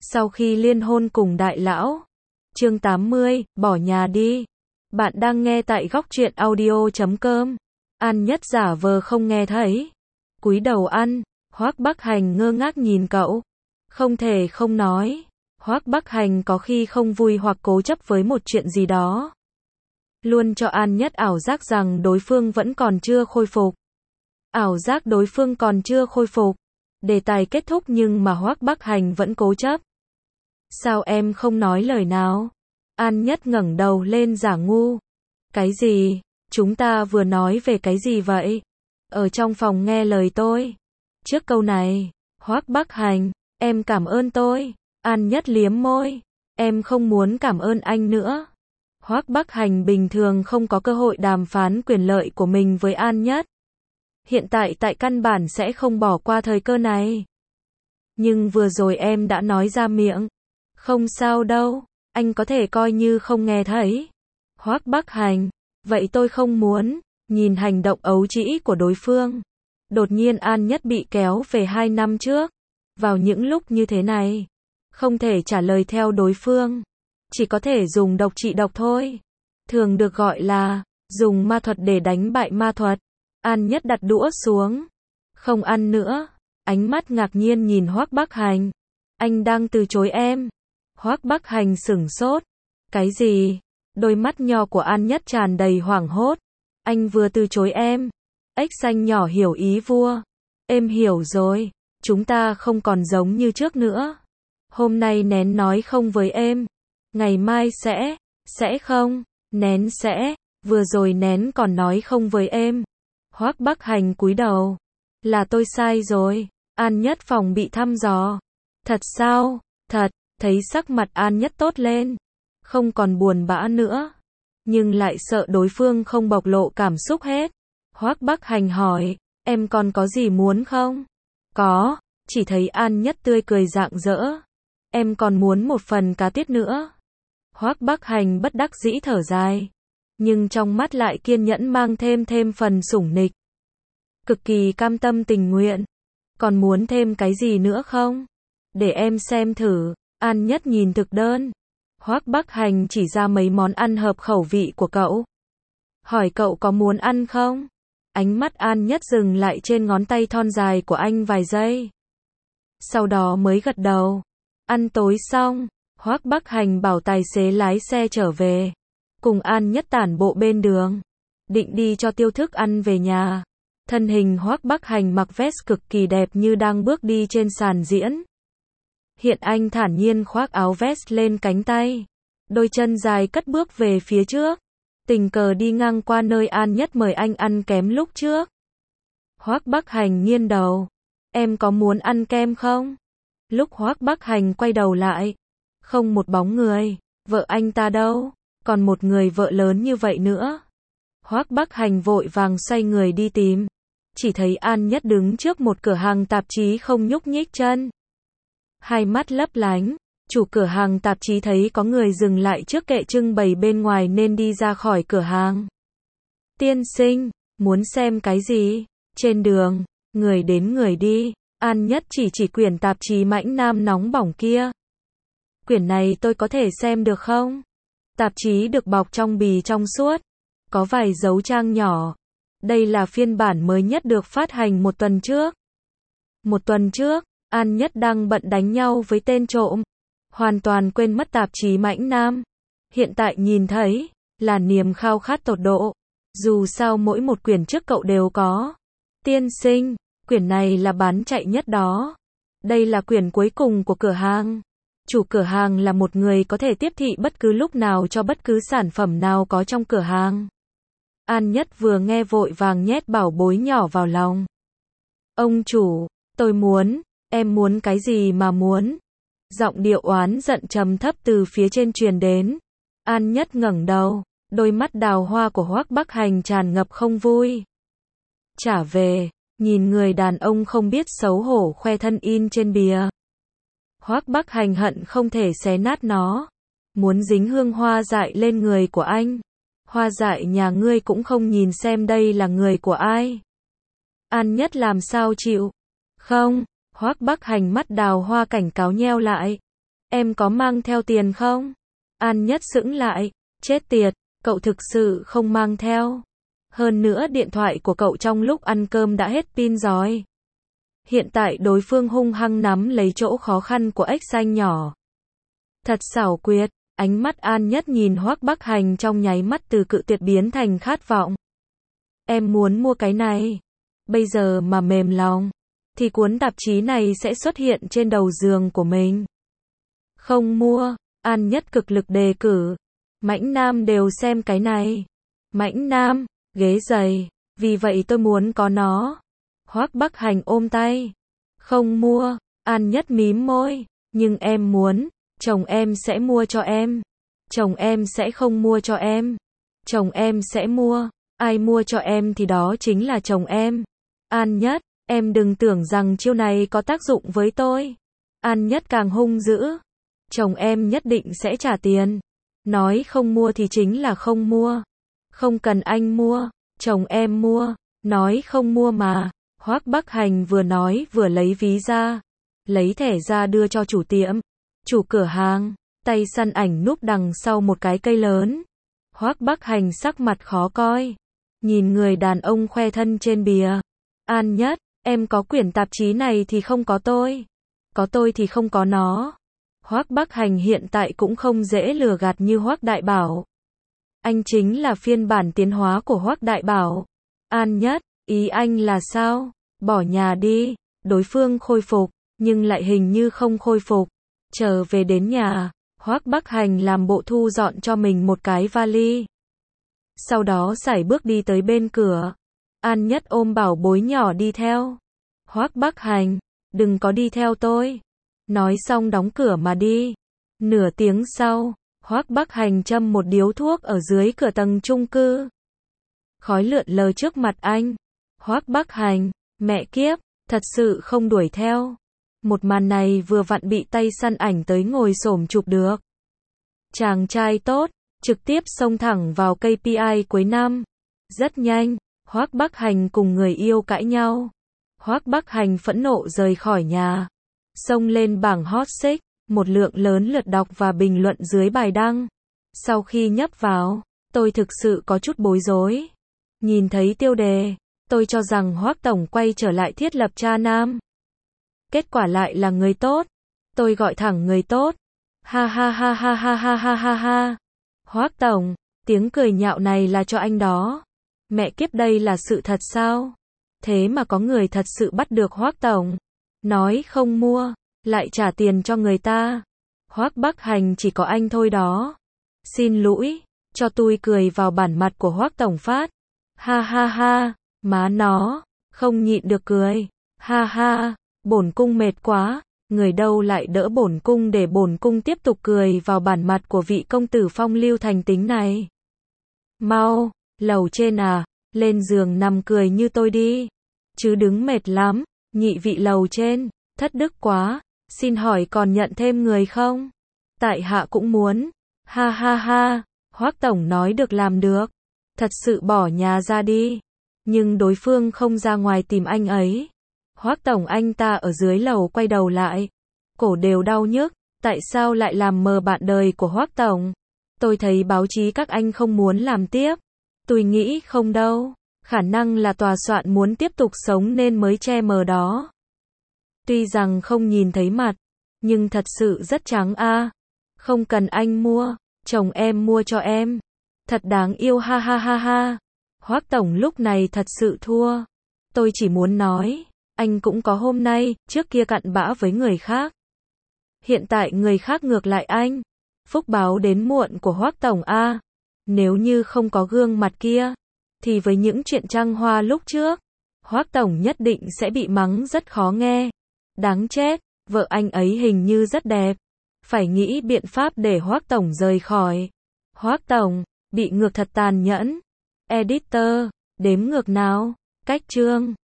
Sau khi liên hôn cùng đại lão. Chương 80, bỏ nhà đi. Bạn đang nghe tại góc truyện audio.com. An Nhất giả vờ không nghe thấy. Cúi đầu ăn. Hoắc Bắc Hành ngơ ngác nhìn cậu. Không thể không nói. Hoắc Bắc Hành có khi không vui hoặc cố chấp với một chuyện gì đó. Luôn cho An Nhất ảo giác rằng đối phương vẫn còn chưa khôi phục. Ảo giác đối phương còn chưa khôi phục. Đề tài kết thúc nhưng mà Hoắc Bắc Hành vẫn cố chấp. Sao em không nói lời nào? An Nhất ngẩng đầu lên giả ngu. Cái gì? Chúng ta vừa nói về cái gì vậy? Ở trong phòng nghe lời tôi. Trước câu này, Hoắc Bắc Hành, em cảm ơn tôi. An Nhất liếm môi. Em không muốn cảm ơn anh nữa. Hoắc Bắc Hành bình thường không có cơ hội đàm phán quyền lợi của mình với An Nhất. Hiện tại tại căn bản sẽ không bỏ qua thời cơ này. Nhưng vừa rồi em đã nói ra miệng. Không sao đâu, anh có thể coi như không nghe thấy. Hoắc Bắc Hành, vậy tôi không muốn. Nhìn hành động ấu trĩ của đối phương. Đột nhiên An Nhất bị kéo về 2 năm trước. Vào những lúc như thế này, không thể trả lời theo đối phương. Chỉ có thể dùng độc trị độc thôi. Thường được gọi là, dùng ma thuật để đánh bại ma thuật. An Nhất đặt đũa xuống. Không ăn nữa. Ánh mắt ngạc nhiên nhìn Hoắc Bắc Hành. Anh đang từ chối em. Hoắc Bắc Hành sửng sốt. Cái gì? Đôi mắt nhỏ của An Nhất tràn đầy hoảng hốt. Anh vừa từ chối em. Ếch xanh nhỏ hiểu ý vua. Em hiểu rồi. Chúng ta không còn giống như trước nữa. Hôm nay Nén nói không với em. Ngày mai sẽ không. Nén sẽ. Vừa rồi Nén còn nói không với em. Hoắc Bắc Hành cúi đầu. Là tôi sai rồi. An Nhất phòng bị thăm dò. Thật sao? Thật. Thấy sắc mặt An Nhất tốt lên. Không còn buồn bã nữa. Nhưng lại sợ đối phương không bộc lộ cảm xúc hết. Hoắc Bắc Hành hỏi. Em còn có gì muốn không? Có. Chỉ thấy An Nhất tươi cười rạng rỡ. Em còn muốn một phần cá tiết nữa. Hoắc Bắc Hành bất đắc dĩ thở dài. Nhưng trong mắt lại kiên nhẫn mang thêm phần sủng nịch. Cực kỳ cam tâm tình nguyện. Còn muốn thêm cái gì nữa không? Để em xem thử. An Nhất nhìn thực đơn. Hoắc Bắc Hành chỉ ra mấy món ăn hợp khẩu vị của cậu. Hỏi cậu có muốn ăn không? Ánh mắt An Nhất dừng lại trên ngón tay thon dài của anh vài giây. Sau đó mới gật đầu. Ăn tối xong, Hoắc Bắc Hành bảo tài xế lái xe trở về. Cùng An Nhất tản bộ bên đường. Định đi cho tiêu thức ăn về nhà. Thân hình Hoắc Bắc Hành mặc vest cực kỳ đẹp như đang bước đi trên sàn diễn. Hiện anh thản nhiên khoác áo vest lên cánh tay. Đôi chân dài cất bước về phía trước. Tình cờ đi ngang qua nơi An Nhất mời anh ăn kem lúc trước. Hoắc Bắc Hành nghiêng đầu. Em có muốn ăn kem không? Lúc Hoắc Bắc Hành quay đầu lại. Không một bóng người. Vợ anh ta đâu? Còn một người vợ lớn như vậy nữa. Hoắc Bắc Hành vội vàng xoay người đi tìm. Chỉ thấy An Nhất đứng trước một cửa hàng tạp chí không nhúc nhích chân. Hai mắt lấp lánh. Chủ cửa hàng tạp chí thấy có người dừng lại trước kệ trưng bày bên ngoài nên đi ra khỏi cửa hàng. Tiên sinh, muốn xem cái gì? Trên đường, người đến người đi. An Nhất chỉ quyển tạp chí Mãnh Nam nóng bỏng kia. Quyển này tôi có thể xem được không? Tạp chí được bọc trong bì trong suốt. Có vài dấu trang nhỏ. Đây là phiên bản mới nhất được phát hành một tuần trước. Một tuần trước, An Nhất đang bận đánh nhau với tên trộm. Hoàn toàn quên mất tạp chí Mãnh Nam. Hiện tại nhìn thấy, là niềm khao khát tột độ. Dù sao mỗi một quyển trước cậu đều có. Tiên sinh, quyển này là bán chạy nhất đó. Đây là quyển cuối cùng của cửa hàng. Chủ cửa hàng là một người có thể tiếp thị bất cứ lúc nào cho bất cứ sản phẩm nào có trong cửa hàng. An Nhất vừa nghe vội vàng nhét bảo bối nhỏ vào lòng. Ông chủ, tôi muốn, em muốn cái gì mà muốn? Giọng điệu oán giận trầm thấp từ phía trên truyền đến. An Nhất ngẩng đầu, đôi mắt đào hoa của Hoắc Bắc Hành tràn ngập không vui. Trả về, nhìn người đàn ông không biết xấu hổ khoe thân in trên bìa. Hoắc Bắc Hành hận không thể xé nát nó. Muốn dính hương hoa dại lên người của anh. Hoa dại nhà ngươi cũng không nhìn xem đây là người của ai. An Nhất làm sao chịu? Không, Hoắc Bắc Hành mắt đào hoa cảnh cáo nheo lại. Em có mang theo tiền không? An Nhất sững lại, chết tiệt, cậu thực sự không mang theo. Hơn nữa điện thoại của cậu trong lúc ăn cơm đã hết pin rồi. Hiện tại đối phương hung hăng nắm lấy chỗ khó khăn của ếch xanh nhỏ. Thật xảo quyệt, ánh mắt An Nhất nhìn Hoắc Bắc Hành trong nháy mắt từ cự tuyệt biến thành khát vọng. Em muốn mua cái này. Bây giờ mà mềm lòng, thì cuốn tạp chí này sẽ xuất hiện trên đầu giường của mình. Không mua, An Nhất cực lực đề cử. Mãnh Nam đều xem cái này. Mãnh Nam, ghế giày, vì vậy tôi muốn có nó. Hoắc Bắc Hành ôm tay. Không mua, An Nhất mím môi, nhưng em muốn, chồng em sẽ mua cho em. Chồng em sẽ không mua cho em. Chồng em sẽ mua, ai mua cho em thì đó chính là chồng em. An Nhất, em đừng tưởng rằng chiêu này có tác dụng với tôi. An Nhất càng hung dữ. Chồng em nhất định sẽ trả tiền. Nói không mua thì chính là không mua. Không cần anh mua, chồng em mua. Nói không mua mà. Hoắc Bắc Hành vừa nói vừa lấy ví ra. Lấy thẻ ra đưa cho chủ tiệm. Chủ cửa hàng, tay săn ảnh núp đằng sau một cái cây lớn. Hoắc Bắc Hành sắc mặt khó coi. Nhìn người đàn ông khoe thân trên bìa. An Nhất, em có quyển tạp chí này thì không có tôi. Có tôi thì không có nó. Hoắc Bắc Hành hiện tại cũng không dễ lừa gạt như Hoắc Đại Bảo. Anh chính là phiên bản tiến hóa của Hoắc Đại Bảo. An Nhất, ý anh là sao? Bỏ nhà đi. Đối phương khôi phục, nhưng lại hình như không khôi phục. Trở về đến nhà, Hoắc Bắc Hành làm bộ thu dọn cho mình một cái vali. Sau đó sải bước đi tới bên cửa. An Nhất ôm bảo bối nhỏ đi theo. Hoắc Bắc Hành, đừng có đi theo tôi. Nói xong đóng cửa mà đi. Nửa tiếng sau, Hoắc Bắc Hành châm một điếu thuốc ở dưới cửa tầng chung cư. Khói lượn lờ trước mặt anh. Hoắc Bắc Hành, mẹ kiếp, thật sự không đuổi theo. Một màn này vừa vặn bị tay săn ảnh tới ngồi xổm chụp được. Chàng trai tốt, trực tiếp xông thẳng vào KPI cuối năm. Rất nhanh, Hoắc Bắc Hành cùng người yêu cãi nhau. Hoắc Bắc Hành phẫn nộ rời khỏi nhà. Xông lên bảng hot search, một lượng lớn lượt đọc và bình luận dưới bài đăng. Sau khi nhấp vào, tôi thực sự có chút bối rối. Nhìn thấy tiêu đề, tôi cho rằng Hoắc Tổng quay trở lại thiết lập cha nam. Kết quả lại là người tốt. Tôi gọi thẳng người tốt. Ha ha ha ha ha ha ha ha ha. Hoắc Tổng, tiếng cười nhạo này là cho anh đó. Mẹ kiếp, đây là sự thật sao? Thế mà có người thật sự bắt được Hoắc Tổng. Nói không mua, lại trả tiền cho người ta. Hoắc Bắc Hành chỉ có anh thôi đó. Xin lỗi, cho tôi cười vào bản mặt của Hoắc Tổng phát. Ha ha ha, má nó, không nhịn được cười. Ha ha, bổn cung mệt quá, người đâu lại đỡ bổn cung để bổn cung tiếp tục cười vào bản mặt của vị công tử phong lưu thành tính này. Mau, lầu trên à, lên giường nằm cười như tôi đi. Chứ đứng mệt lắm, nhị vị lầu trên, thất đức quá, xin hỏi còn nhận thêm người không? Tại hạ cũng muốn. Ha ha ha, Hoắc Tổng nói được làm được. Thật sự bỏ nhà ra đi. Nhưng đối phương không ra ngoài tìm anh ấy. Hoắc Tổng, anh ta ở dưới lầu quay đầu lại. Cổ đều đau nhức, tại sao lại làm mờ bạn đời của Hoắc Tổng? Tôi thấy báo chí các anh không muốn làm tiếp. Tôi nghĩ không đâu, khả năng là tòa soạn muốn tiếp tục sống nên mới che mờ đó. Tuy rằng không nhìn thấy mặt, nhưng thật sự rất trắng a. Không cần anh mua, chồng em mua cho em. Thật đáng yêu, ha ha ha ha. Hoắc Tổng lúc này thật sự thua. Tôi chỉ muốn nói, anh cũng có hôm nay, trước kia cặn bã với người khác. Hiện tại người khác ngược lại anh. Phúc báo đến muộn của Hoắc Tổng a. Nếu như không có gương mặt kia, thì với những chuyện trăng hoa lúc trước, Hoắc Tổng nhất định sẽ bị mắng rất khó nghe. Đáng chết, vợ anh ấy hình như rất đẹp. Phải nghĩ biện pháp để Hoắc Tổng rời khỏi. Hoắc Tổng, bị ngược thật tàn nhẫn. Editor, đếm ngược nào, cách chương.